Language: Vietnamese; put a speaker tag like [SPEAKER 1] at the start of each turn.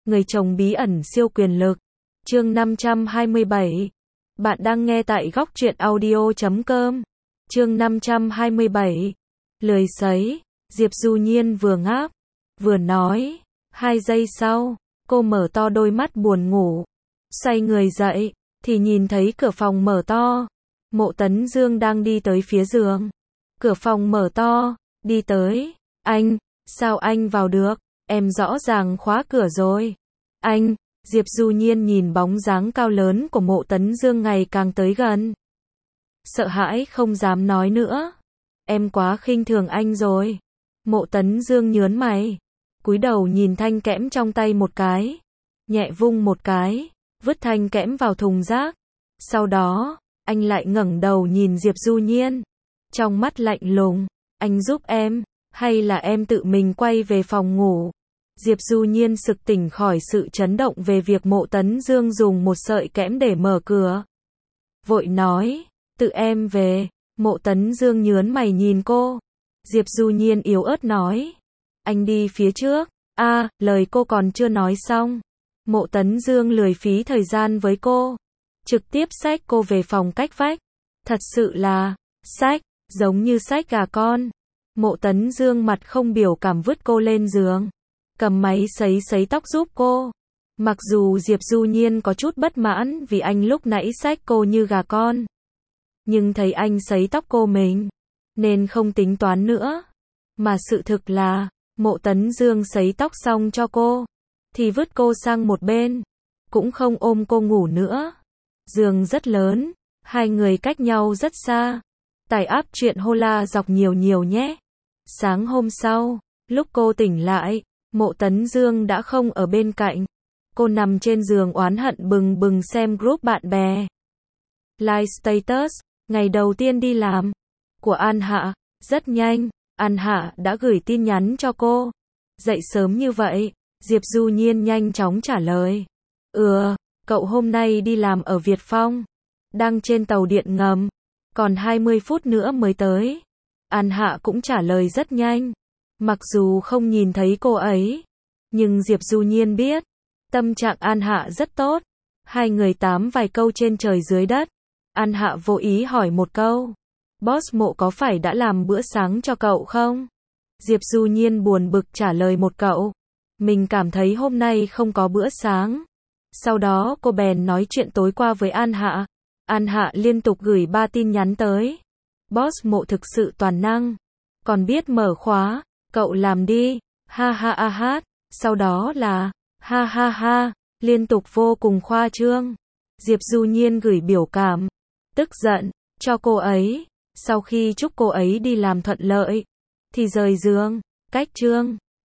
[SPEAKER 1] Người chồng bí ẩn siêu quyền lực. Chương 527. Bạn đang nghe tại góc truyện audio.com. Chương 527. Lười sấy. Diệp Du Nhiên vừa ngáp, vừa nói. 2 giây sau, cô mở to đôi mắt buồn ngủ. Xoay người dậy, thì nhìn thấy cửa phòng mở to. Mộ Tấn Dương đang đi tới phía giường. Cửa phòng mở to, đi tới. Anh, sao anh vào được? Em rõ ràng khóa cửa rồi. Anh, Diệp Du Nhiên nhìn bóng dáng cao lớn của Mộ Tấn Dương ngày càng tới gần. Sợ hãi không dám nói nữa. Em quá khinh thường anh rồi. Mộ Tấn Dương nhớn mày, cúi đầu nhìn thanh kẽm trong tay một cái, nhẹ vung một cái, vứt thanh kẽm vào thùng rác. Sau đó, anh lại ngẩng đầu nhìn Diệp Du Nhiên, trong mắt lạnh lùng, anh giúp em, hay là em tự mình quay về phòng ngủ? Diệp Du Nhiên sực tỉnh khỏi sự chấn động về việc Mộ Tấn Dương dùng một sợi kẽm để mở cửa. Vội nói, tự em về. Mộ Tấn Dương nhớn mày nhìn cô. Diệp Du Nhiên yếu ớt nói, anh đi phía trước. Lời cô còn chưa nói xong. Mộ Tấn Dương lười phí thời gian với cô, trực tiếp xách cô về phòng cách vách. Thật sự là, xách, giống như xách gà con. Mộ Tấn Dương mặt không biểu cảm vứt cô lên giường, cầm máy sấy tóc giúp cô. Mặc dù Diệp Du Nhiên có chút bất mãn vì anh lúc nãy xách cô như gà con, nhưng thấy anh sấy tóc cô mình, nên không tính toán nữa. Mà sự thực là, Mộ Tấn Dương sấy tóc xong cho cô, thì vứt cô sang một bên, cũng không ôm cô ngủ nữa. Giường rất lớn, hai người cách nhau rất xa. Tải app truyện Hola dọc nhiều nhé. Sáng hôm sau, lúc cô tỉnh lại, Mộ Tấn Dương đã không ở bên cạnh. Cô nằm trên giường oán hận bừng bừng xem group bạn bè. Like status, ngày đầu tiên đi làm, của An Hạ. Rất nhanh, An Hạ đã gửi tin nhắn cho cô. Dậy sớm như vậy? Diệp Du Nhiên nhanh chóng trả lời. Cậu hôm nay đi làm ở Việt Phong. Đang trên tàu điện ngầm. Còn 20 phút nữa mới tới. An Hạ cũng trả lời rất nhanh. Mặc dù không nhìn thấy cô ấy, nhưng Diệp Du Nhiên biết, tâm trạng An Hạ rất tốt. Hai người tám vài câu trên trời dưới đất. An Hạ vô ý hỏi một câu. Boss Mộ có phải đã làm bữa sáng cho cậu không? Diệp Du Nhiên buồn bực trả lời một cậu. Mình cảm thấy hôm nay không có bữa sáng. Sau đó cô bèn nói chuyện tối qua với An Hạ. An Hạ liên tục gửi 3 tin nhắn tới. Boss Mộ thực sự toàn năng, còn biết mở khóa, cậu làm đi, ha ha ha. Sau đó là, ha ha ha, liên tục vô cùng khoa trương. Diệp Du Nhiên gửi biểu cảm, tức giận, cho cô ấy. Sau khi chúc cô ấy đi làm thuận lợi, thì rời giường, cách chương.